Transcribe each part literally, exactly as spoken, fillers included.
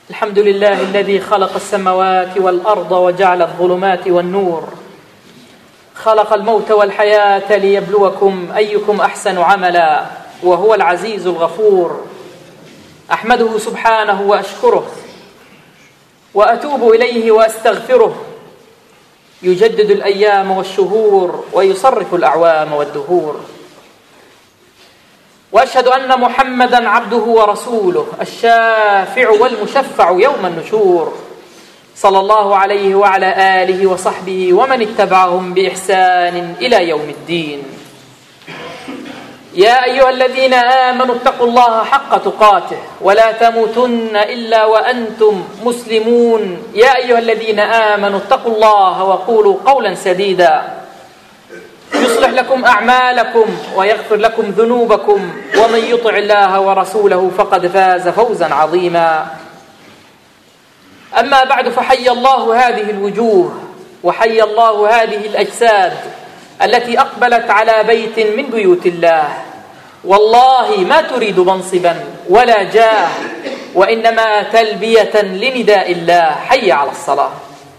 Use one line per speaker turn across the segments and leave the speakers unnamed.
الحمد لله الذي خلق السماوات والأرض وجعل الظلمات والنور، خلق الموت والحياة ليبلوكم أيكم أحسن عملا، وهو العزيز الغفور. أحمده سبحانه وأشكره وأتوب إليه وأستغفره، يجدد الأيام والشهور ويصرف الأعوام والدهور. وأشهد أن محمدًا عبده ورسوله الشافع والمشفع يوم النشور، صلى الله عليه وعلى آله وصحبه ومن اتبعهم بإحسان إلى يوم الدين. يا أيها الذين آمنوا اتقوا الله حق تقاته ولا تموتن إلا وأنتم مسلمون. يا أيها الذين آمنوا اتقوا الله وقولوا قولا سديدا يصلح لكم أعمالكم ويغفر لكم ذنوبكم، ومن يطع الله ورسوله فقد فاز فوزا عظيما. أما بعد، فحي الله هذه الوجوه وحي الله هذه الأجساد التي أقبلت على بيت من بيوت الله، والله ما تريد منصبا ولا جاه، وإنما تلبية لنداء الله: حي على الصلاة.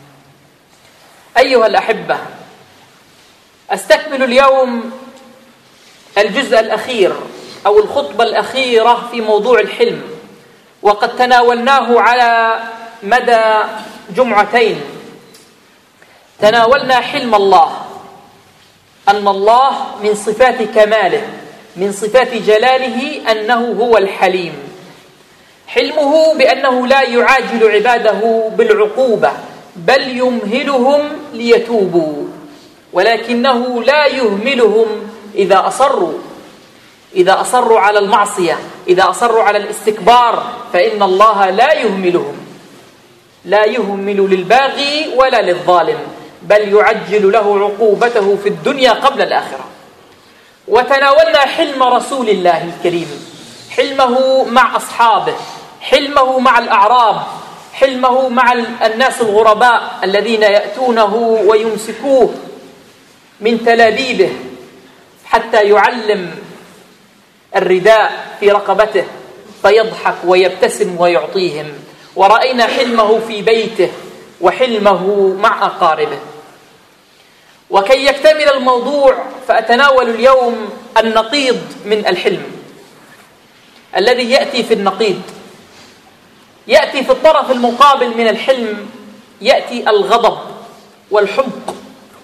أيها الأحبة، أستكمل اليوم الجزء الأخير أو الخطبة الأخيرة في موضوع الحلم، وقد تناولناه على مدى جمعتين. تناولنا حلم الله، أن الله من صفات كماله، من صفات جلاله، أنه هو الحليم. حلمه بأنه لا يعاجل عباده بالعقوبة، بل يمهلهم ليتوبوا، ولكنه لا يهملهم إذا أصروا إذا أصروا على المعصية، إذا أصروا على الاستكبار، فإن الله لا يهملهم، لا يهمل للباغي ولا للظالم، بل يعجل له عقوبته في الدنيا قبل الآخرة. وتناولنا حلم رسول الله الكريم، حلمه مع أصحابه، حلمه مع الأعراب، حلمه مع الناس الغرباء الذين يأتونه ويمسكوه من تلابيبه حتى يعلم الرداء في رقبته فيضحك ويبتسم ويعطيهم. ورأينا حلمه في بيته وحلمه مع أقاربه. وكي يكتمل الموضوع، فأتناول اليوم النقيض من الحلم الذي يأتي في النقيض، يأتي في الطرف المقابل من الحلم، يأتي الغضب والحمق.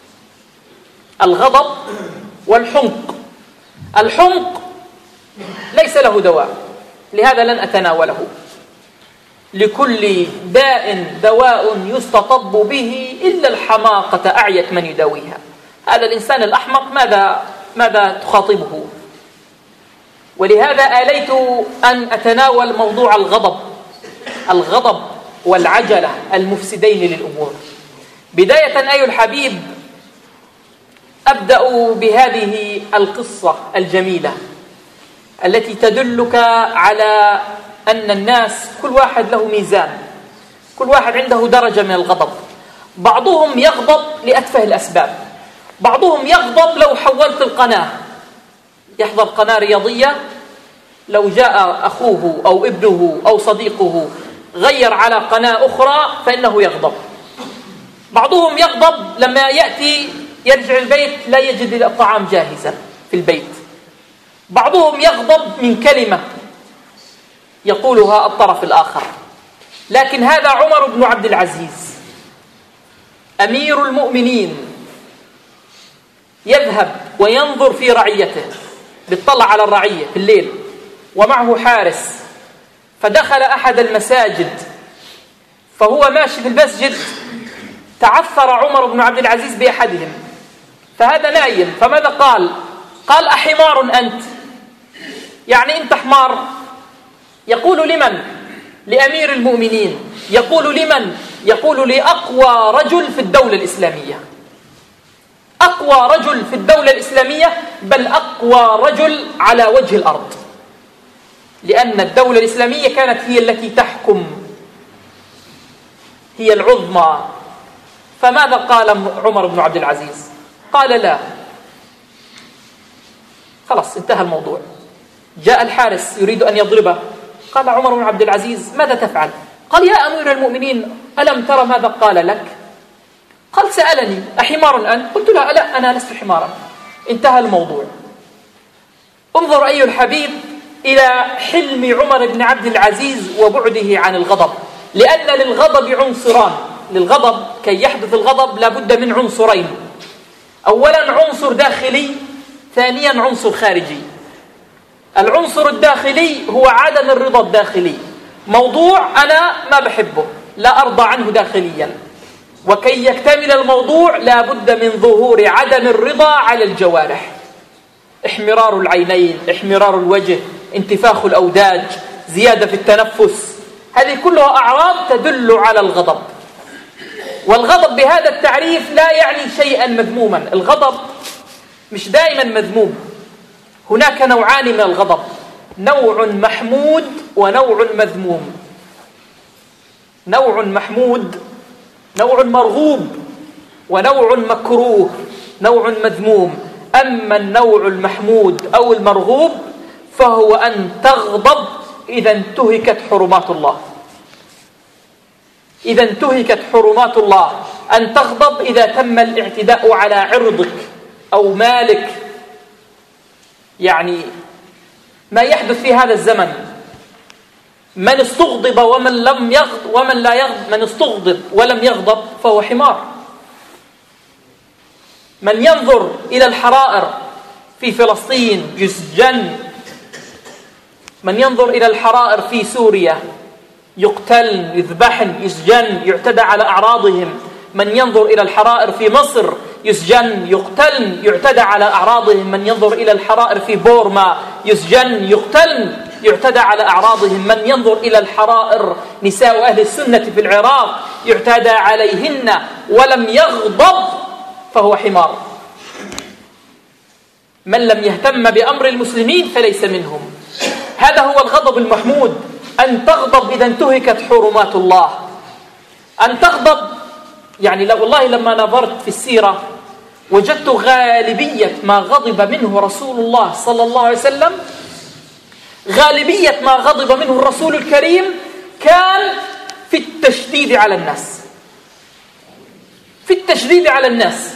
الغضب والحمق. الحمق ليس له دواء، لهذا لن أتناوله. لكل داء دواء يستطب به إلا الحماقة أعيت من يداويها. هذا الإنسان الأحمق ماذا ماذا تخاطبه؟ ولهذا آليت أن أتناول موضوع الغضب الغضب والعجلة المفسدين للأمور. بداية أيها الحبيب، أبدأ بهذه القصة الجميلة التي تدلك على أن الناس كل واحد له ميزان، كل واحد عنده درجة من الغضب. بعضهم يغضب لأتفه الأسباب، بعضهم يغضب لو حولت القناة، يحضر قناة رياضية، لو جاء أخوه أو ابنه أو صديقه غير على قناة أخرى فإنه يغضب. بعضهم يغضب لما يأتي يرجع البيت لا يجد الطعام جاهزا في البيت. بعضهم يغضب من كلمة يقولها الطرف الآخر. لكن هذا عمر بن عبد العزيز أمير المؤمنين يذهب وينظر في رعيته، يطلع على الرعية في الليل ومعه حارس. فدخل أحد المساجد، فهو ماشي في المسجد تعثر عمر بن عبد العزيز بأحدهم، فهذا نايم. فماذا قال؟ قال: أحمار أنت؟ يعني أنت حمار. يقول لمن؟ لأمير المؤمنين. يقول لمن؟ يقول لأقوى رجل في الدولة الإسلامية، أقوى رجل في الدولة الإسلامية، بل أقوى رجل على وجه الأرض، لأن الدولة الإسلامية كانت هي التي تحكم، هي العظمى. فماذا قال عمر بن عبد العزيز؟ قال: لا، خلاص انتهى الموضوع. جاء الحارس يريد أن يضربه، قال عمر بن عبد العزيز: ماذا تفعل؟ قال: يا أمير المؤمنين، ألم ترى ماذا قال لك؟ قال: سألني: أحمار أنت؟ قلت له: لا، أنا لست حمارا. انتهى الموضوع. انظر أيها الحبيب إلى حلم عمر بن عبد العزيز وبعده عن الغضب، لأن للغضب عنصران. للغضب كي يحدث الغضب لابد من عنصرين: أولا عنصر داخلي، ثانيا عنصر خارجي. العنصر الداخلي هو عدم الرضا الداخلي، موضوع أنا ما بحبه، لا أرضى عنه داخليا، وكي يكتمل الموضوع لابد من ظهور عدم الرضا على الجوارح: احمرار العينين، احمرار الوجه، انتفاخ الأوداج، زيادة في التنفس. هذه كلها أعراض تدل على الغضب. والغضب بهذا التعريف لا يعني شيئا مذموما. الغضب مش دائما مذموم. هناك نوعان من الغضب: نوع محمود ونوع مذموم. نوع محمود نوع مرغوب، ونوع مكروه نوع مذموم. أما النوع المحمود أو المرغوب فهو أن تغضب إذا انتهكت حرمات الله. إذا انتهكت حرمات الله، أن تغضب إذا تم الاعتداء على عرضك أو مالك. يعني ما يحدث في هذا الزمن، من استغضب ومن لم يغضب ومن لا يغضب، من استغضب ولم يغضب فهو حمار. من ينظر إلى الحرائر في فلسطين يسجن، من ينظر إلى الحرائر في سوريا يقتل، يذبحن، يسجن، يعتدى على أعراضهم. من ينظر إلى الحرائر في مصر يسجن، يقتل، يعتدى على أعراضهم. من ينظر إلى الحرائر في بورما يسجن، يقتل، يعتدى على أعراضهم. من ينظر إلى الحرائر نساء أهل السنة في العراق يعتدى عليهن ولم يغضب فهو حمار. من لم يهتم بأمر المسلمين فليس منهم. هذا هو الغضب المحمود: أن تغضب إذا انتهكت حرمات الله. أن تغضب يعني لو والله لما نظرت في السيرة وجدت غالبية ما غضب منه رسول الله صلى الله عليه وسلم، غالبية ما غضب منه الرسول الكريم كان في التشديد على الناس. في التشديد على الناس.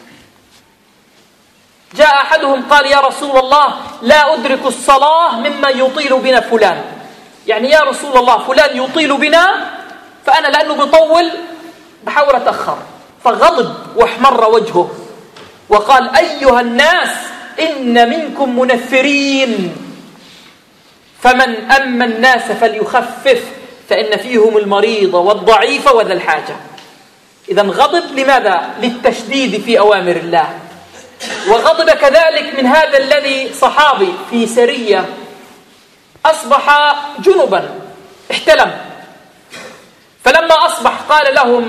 جاء أحدهم قال: يا رسول الله، لا أدرك الصلاة مما يطيل بنا فلان. يعني يا رسول الله، فلان يطيل بنا، فأنا لأنه بيطول بحاول أتأخر. فغضب واحمر وجهه وقال: أيها الناس، إن منكم منفرين، فمن أما الناس فليخفف، فإن فيهم المريض والضعيف وذا الحاجة. إذن غضب لماذا؟ للتشديد في أوامر الله. وغضب كذلك من هذا الذي صحابي في سرية أصبح جنبا، احتلم، فلما أصبح قال لهم: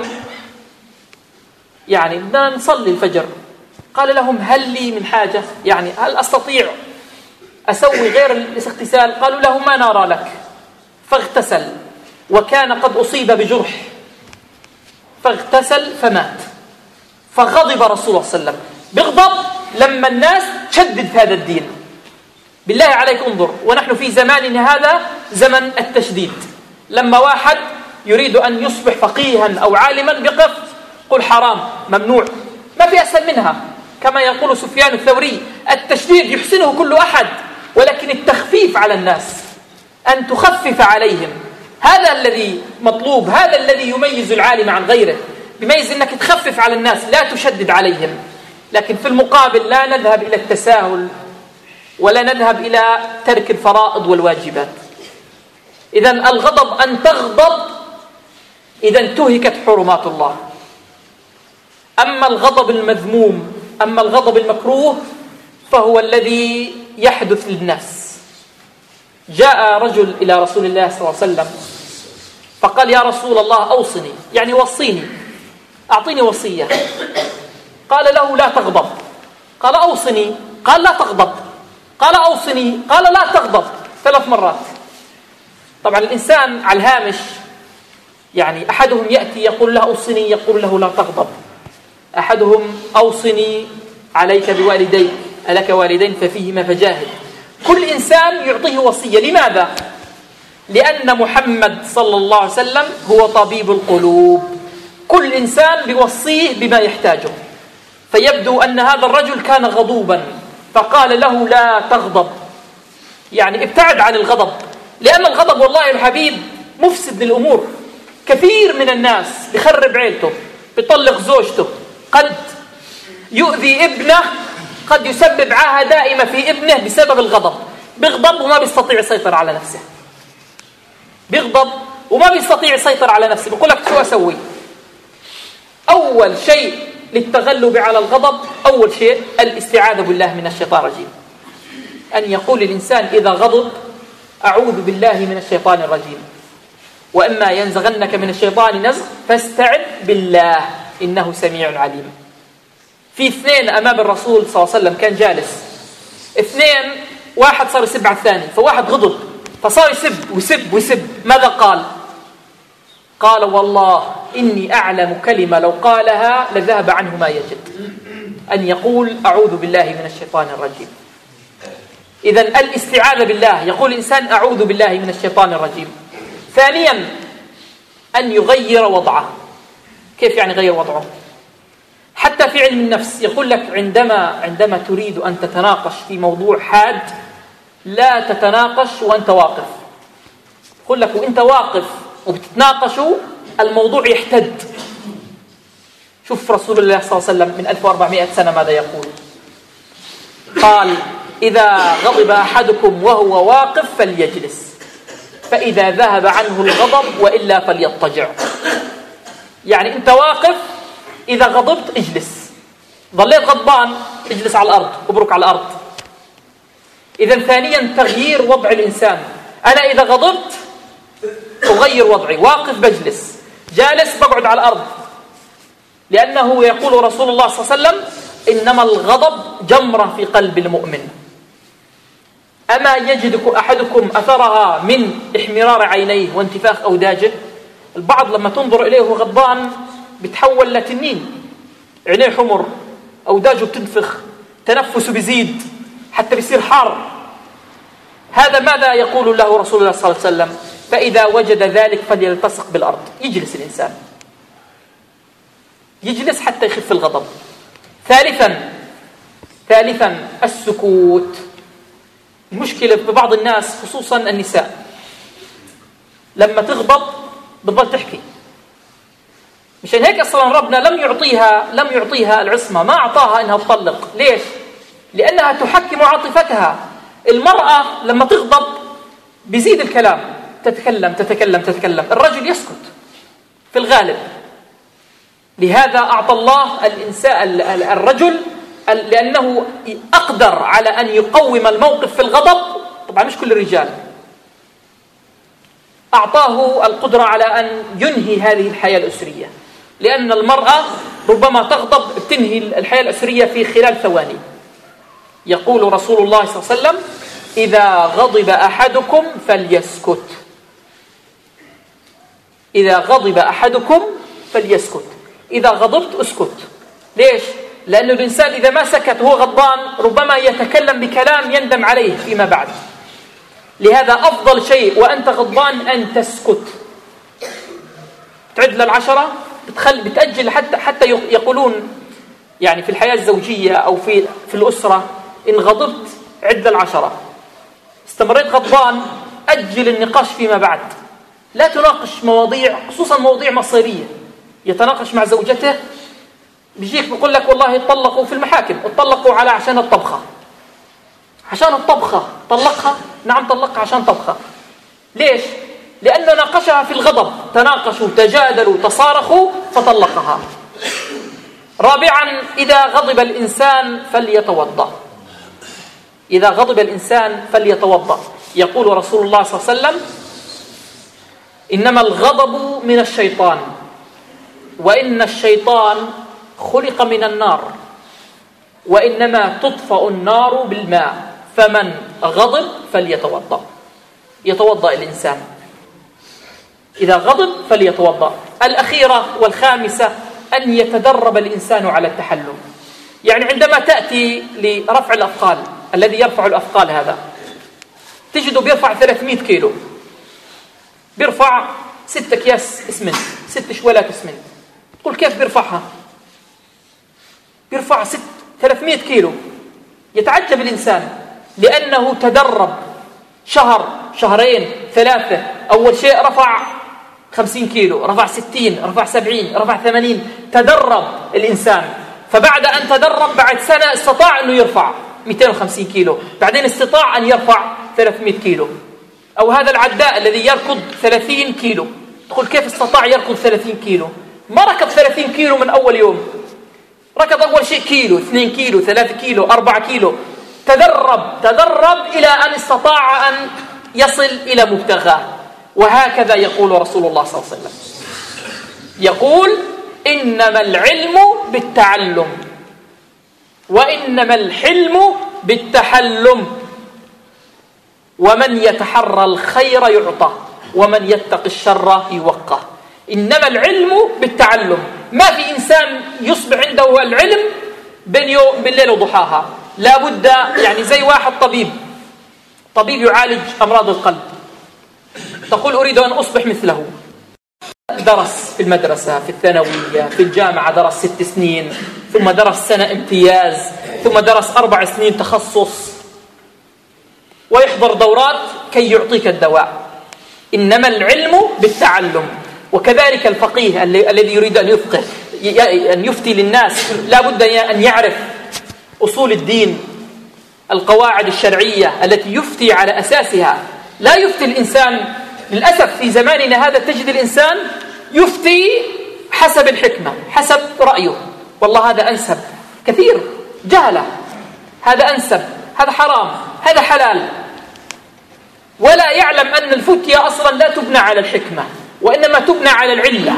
يعني بدنا نصلي الفجر. قال لهم: هل لي من حاجة؟ يعني هل أستطيع أسوي غير الاغتسال؟ قالوا له: ما نرى لك. فاغتسل، وكان قد أصيب بجرح، فاغتسل فمات. فغضب رسول الله صلى الله عليه وسلم. بغضب لما الناس تشدد في هذا الدين. بالله عليك انظر، ونحن في زماننا هذا زمن التشديد. لما واحد يريد أن يصبح فقيها أو عالما بقف قل حرام، ممنوع، ما في أسهل منها. كما يقول سفيان الثوري: التشديد يحسنه كل أحد، ولكن التخفيف على الناس، أن تخفف عليهم، هذا الذي مطلوب، هذا الذي يميز العالم عن غيره. بيميز أنك تخفف على الناس، لا تشدد عليهم. لكن في المقابل لا نذهب إلى التساهل ولا نذهب إلى ترك الفرائض والواجبات. إذن الغضب أن تغضب إذا انتهكت حرمات الله. أما الغضب المذموم، أما الغضب المكروه فهو الذي يحدث للناس. جاء رجل إلى رسول الله صلى الله عليه وسلم فقال: يا رسول الله، أوصني، يعني وصيني، أعطيني وصية. قال له: لا تغضب. قال: أوصني. قال: لا تغضب. قال: أوصني. قال: لا تغضب. ثلاث مرات. طبعا الإنسان على الهامش، يعني أحدهم يأتي يقول له أوصني، يقول له لا تغضب. أحدهم: أوصني عليك بوالديك، ألك والدين ففيهما فجاهد. كل إنسان يعطيه وصية. لماذا؟ لأن محمد صلى الله عليه وسلم هو طبيب القلوب، كل إنسان بيوصيه بما يحتاجه. فيبدو أن هذا الرجل كان غضوبا فقال له لا تغضب، يعني ابتعد عن الغضب، لأن الغضب والله الحبيب مفسد للأمور. كثير من الناس بيخرب عيلته، بيطلق زوجته، قد يؤذي ابنه، قد يسبب عاهة دائمة في ابنه بسبب الغضب. بيغضب وما بيستطيع يسيطر على نفسه، بيغضب وما بيستطيع يسيطر على نفسه. بيقول لك شو أسوي؟ أول شيء للتغلب على الغضب، أول شيء الاستعاذة بالله من الشيطان الرجيم. أن يقول الإنسان إذا غضب أعوذ بالله من الشيطان الرجيم، وإما ينزغنك من الشيطان نزغ فاستعذ بالله إنه سميع عليم. في اثنين أمام الرسول صلى الله عليه وسلم كان جالس، اثنين، واحد صار يسب على الثاني، فواحد غضب فصار يسب ويسب ويسب. ماذا قال؟ قال والله إني أعلم كلمة لو قالها لذهب عنه ما يجد، أن يقول أعوذ بالله من الشيطان الرجيم. إذن الاستعاذة بالله، يقول الإنسان أعوذ بالله من الشيطان الرجيم. ثانيا أن يغير وضعه. كيف يعني غير وضعه؟ حتى في علم النفس يقول لك عندما عندما تريد أن تتناقش في موضوع حاد لا تتناقش وأنت واقف. يقول لك وأنت واقف وبتتناقشوا الموضوع يحتد. شوف رسول الله صلى الله عليه وسلم من ألف وأربعمائة سنة ماذا يقول؟ قال إذا غضب أحدكم وهو واقف فليجلس، فإذا ذهب عنه الغضب وإلا فليضطجع. يعني أنت واقف، إذا غضبت اجلس، ظليت غضبان اجلس على الأرض، ابرك على الأرض. إذن ثانيا تغيير وضع الإنسان. أنا إذا غضبت أغير وضعي، واقف بجلس، جالس بقعد على الأرض، لأنه يقول رسول الله صلى الله عليه وسلم إنما الغضب جمرة في قلب المؤمن، أما يجد أحدكم أثرها من إحمرار عينيه وانتفاخ أوداجه. البعض لما تنظر إليه وهو غضبان بتحول لتنين، عينيه حمر، أوداجه بتنفخ، تنفسه بيزيد، حتى بيصير حار. هذا ماذا يقول له رسول الله صلى الله عليه وسلم؟ فإذا وجد ذلك فليلتصق بالأرض. يجلس الإنسان، يجلس حتى يخف الغضب. ثالثا ثالثا السكوت. المشكلة ببعض الناس خصوصا النساء لما تغضب بتضل تحكي. مشان هيك أصلا ربنا لم يعطيها لم يعطيها العصمة، ما أعطاها إنها تطلق. ليش؟ لأنها تحكم عاطفتها. المرأة لما تغضب بيزيد الكلام، تتكلم تتكلم تتكلم، الرجل يسكت في الغالب. لهذا أعطى الله الإنسان الرجل لأنه أقدر على أن يقوم الموقف في الغضب. طبعا مش كل الرجال، أعطاه القدرة على أن ينهي هذه الحياة الأسرية، لأن المرأة ربما تغضب تنهي الحياة الأسرية في خلال ثواني. يقول رسول الله صلى الله عليه وسلم إذا غضب أحدكم فليسكت، إذا غضب أحدكم فليسكت. إذا غضبت اسكت. ليش؟ لأن الإنسان إذا ما سكت وهو غضبان ربما يتكلم بكلام يندم عليه فيما بعد. لهذا أفضل شيء وأنت غضبان أن تسكت. تعد للعشرة، بتخل بتأجل حتى حتى يقولون يعني في الحياة الزوجية أو في في الأسرة إن غضبت عد للعشرة. استمريت غضبان أجل النقاش فيما بعد. لا تناقش مواضيع خصوصا مواضيع مصيرية. يتناقش مع زوجته بيجيك بيقول لك والله اتطلقوا في المحاكم، اتطلقوا على عشان الطبخة، عشان الطبخة طلقها. نعم طلقها عشان طبخة. ليش؟ لأنه ناقشها في الغضب، تناقشوا تجادلوا تصارخوا فطلقها. رابعا إذا غضب الإنسان فليتوضأ. إذا غضب الإنسان فليتوضأ. يقول رسول الله صلى الله عليه وسلم إنما الغضب من الشيطان، وإن الشيطان خلق من النار، وإنما تطفأ النار بالماء، فمن غضب فليتوضأ. يتوضأ الإنسان إذا غضب فليتوضأ. الأخيرة والخامسة أن يتدرب الإنسان على التحلم. يعني عندما تأتي لرفع الأثقال، الذي يرفع الأثقال هذا تجده بيرفع ثلاثمائة كيلو، بيرفع ست أكياس اسمنت، ست شوالات اسمنت. تقول كيف بيرفعها؟ بيرفع ست ثلاثمائة كيلو. يتعجب الإنسان لأنه تدرب شهر شهرين ثلاثة. أول شيء رفع خمسين كيلو، رفع ستين، رفع سبعين، رفع ثمانين. تدرب الإنسان، فبعد أن تدرب بعد سنة استطاع أنه يرفع مئتين وخمسين كيلو، بعدين استطاع أن يرفع ثلاثمائة كيلو. أو هذا العداء الذي يركض ثلاثين كيلو، تقول كيف استطاع يركض ثلاثين كيلو؟ ما ركض ثلاثين كيلو من أول يوم، ركض أول شيء كيلو، اثنين كيلو، ثلاثة كيلو، أربعة كيلو. تدرب تدرب إلى أن استطاع أن يصل إلى مبتغاه. وهكذا يقول رسول الله صلى الله عليه وسلم، يقول إنما العلم بالتعلم وإنما الحلم بالتحلم، ومن يتحرى الخير يعطى ومن يتق الشر يوقى. إنما العلم بالتعلم. ما في إنسان يصبح عنده العلم بين بالليل وضحاها. لا بد، يعني زي واحد طبيب طبيب يعالج أمراض القلب، تقول أريد أن أصبح مثله. درس في المدرسة، في الثانوية، في الجامعة درس ست سنين، ثم درس سنة امتياز، ثم درس أربع سنين تخصص، ويحضر دورات كي يعطيك الدواء. إنما العلم بالتعلم. وكذلك الفقيه الذي يريد أن يفقه أن يفتي للناس لا بد أن يعرف أصول الدين، القواعد الشرعية التي يفتي على أساسها. لا يفتي الإنسان، للأسف في زماننا هذا تجد الإنسان يفتي حسب الحكمة، حسب رأيه. والله هذا أنسب، كثير جهلة، هذا أنسب، هذا حرام، هذا حلال، ولا يعلم أن الفتية أصلا لا تبنى على الحكمة وإنما تبنى على العلة.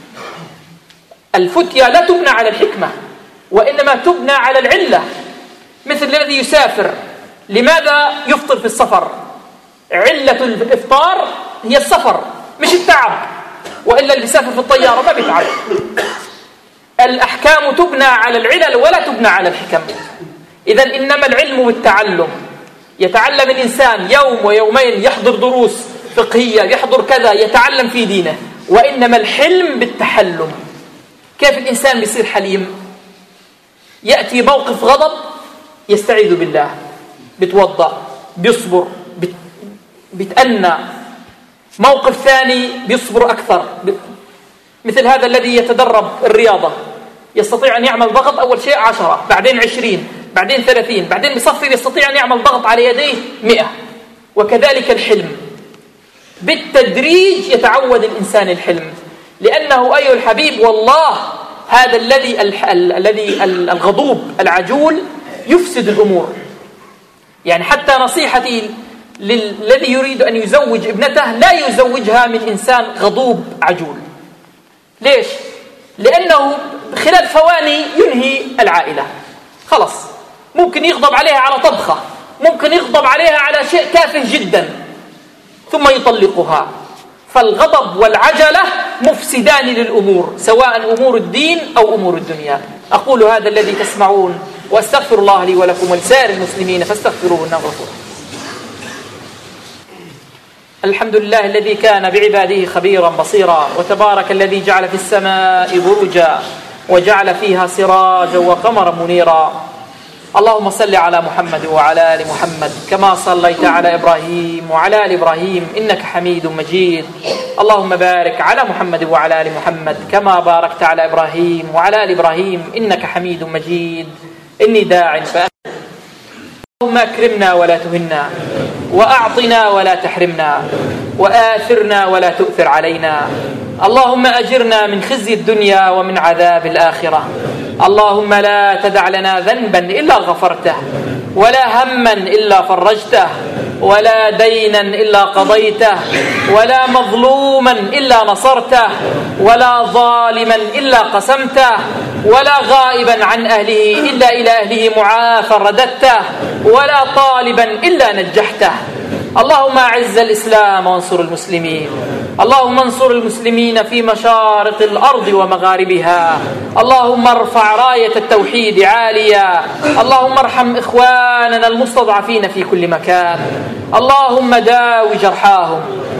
الفتية لا تبنى على الحكمة وإنما تبنى على العلة. مثل الذي يسافر، لماذا يفطر في السفر؟ علة الإفطار هي السفر مش التعب، وإلا اللي يسافر في الطيارة ما بيتعب. الأحكام تبنى على العلل ولا تبنى على الحكم. إذن إنما العلم بالتعلم. يتعلم الإنسان يوم ويومين، يحضر دروس فقهية، يحضر كذا، يتعلم في دينه. وإنما الحلم بالتحلم. كيف الإنسان بيصير حليم؟ يأتي موقف غضب يستعيذ بالله، بتوضأ، بيصبر، بت... بتأنى. موقف ثاني بيصبر أكثر، ب... مثل هذا الذي يتدرب الرياضة، يستطيع أن يعمل ضغط أول شيء عشرة، بعدين عشرين، بعدين ثلاثين، بعدين بصفر يستطيع أن يعمل ضغط على يديه مئة. وكذلك الحلم، بالتدريج يتعود الإنسان الحلم. لأنه أيها الحبيب والله هذا الذي الذي الغضوب العجول يفسد الأمور. يعني حتى نصيحتي للذي يريد أن يزوج ابنته لا يزوجها من إنسان غضوب عجول. ليش؟ لأنه خلال ثواني ينهي العائلة. خلص، ممكن يغضب عليها على طبخة، ممكن يغضب عليها على شيء تافه جدا ثم يطلقها. فالغضب والعجلة مفسدان للأمور، سواء أمور الدين أو أمور الدنيا. أقول هذا الذي تسمعون وأستغفر الله لي ولكم ولسائر المسلمين فاستغفروه إنه غفور. الحمد لله الذي كان بعباده خبيرا بصيرا، وتبارك الذي جعل في السماء بروجا وجعل فيها سراجا وقمرا منيرا. اللهم صل على محمد وعلى آل محمد كما صليت على إبراهيم وعلى آل إبراهيم إنك حميد مجيد. اللهم بارك على محمد وعلى آل محمد كما باركت على إبراهيم وعلى آل إبراهيم إنك حميد مجيد. إني داع فأنت. اللهم أكرمنا ولا تهنا، وأعطنا ولا تحرمنا، وآثرنا ولا تؤثر علينا. اللهم أجرنا من خزي الدنيا ومن عذاب الآخرة. اللهم لا تدع لنا ذنبا إلا غفرته، ولا هما إلا فرجته، ولا دينا إلا قضيته، ولا مظلوما إلا نصرته، ولا ظالما إلا قسمته، ولا غائبا عن أهله إلا إلى أهله معافى رددته، ولا طالبا إلا نجحته. اللهم أعز الإسلام وانصر المسلمين. اللهم انصر المسلمين في مشارق الأرض ومغاربها. اللهم ارفع راية التوحيد عاليا. اللهم ارحم إخواننا المستضعفين في كل مكان. اللهم داوي جرحاهم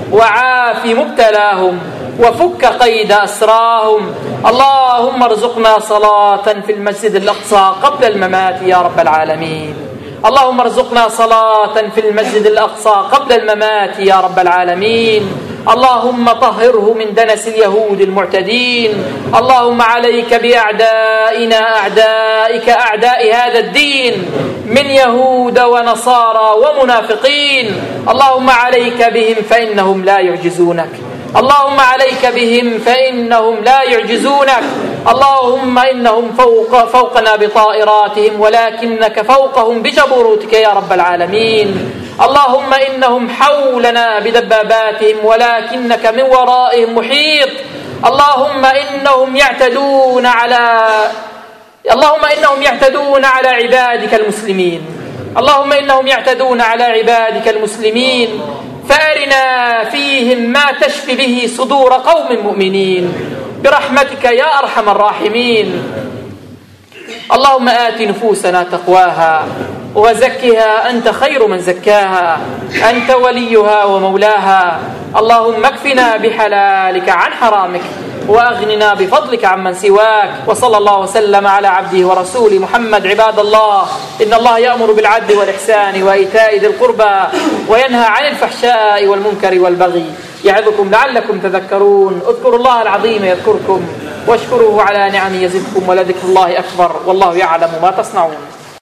وعاف مبتلاهم وفك قيد أسراهم. اللهم ارزقنا صلاة في المسجد الأقصى قبل الممات يا رب العالمين. اللهم ارزقنا صلاة في المسجد الأقصى قبل الممات يا رب العالمين. اللهم طهره من دنس اليهود المعتدين. اللهم عليك بأعدائنا أعدائك أعداء هذا الدين من يهود ونصارى ومنافقين. اللهم عليك بهم فإنهم لا يعجزونك. اللهم عليك بهم فإنهم لا يعجزونك. اللهم إنهم فوق فوقنا بطائراتهم ولكنك فوقهم بجبروتك يا رب العالمين. اللهم إنهم حولنا بدباباتهم ولكنك من ورائهم محيط. اللهم إنهم يعتدون على اللهم إنهم يعتدون على عبادك المسلمين. اللهم إنهم يعتدون على عبادك المسلمين فأرنا فيهم ما تشفي به صدور قوم مؤمنين برحمتك يا أرحم الراحمين. اللهم آت نفوسنا تقواها وزكها أنت خير من زكاها، أنت وليها ومولاها. اللهم اكفنا بحلالك عن حرامك وأغننا بفضلك عمن سواك. وصلى الله وسلم على عبده ورسوله محمد. عباد الله، إن الله يأمر بالعدل والإحسان وإيتاء ذي القربى وينهى عن الفحشاء والمنكر والبغي يعظكم لعلكم تذكرون. اذكروا الله العظيم يذكركم واشكروه على نعمه يزدكم ولذكر الله أكبر والله يعلم ما تصنعون.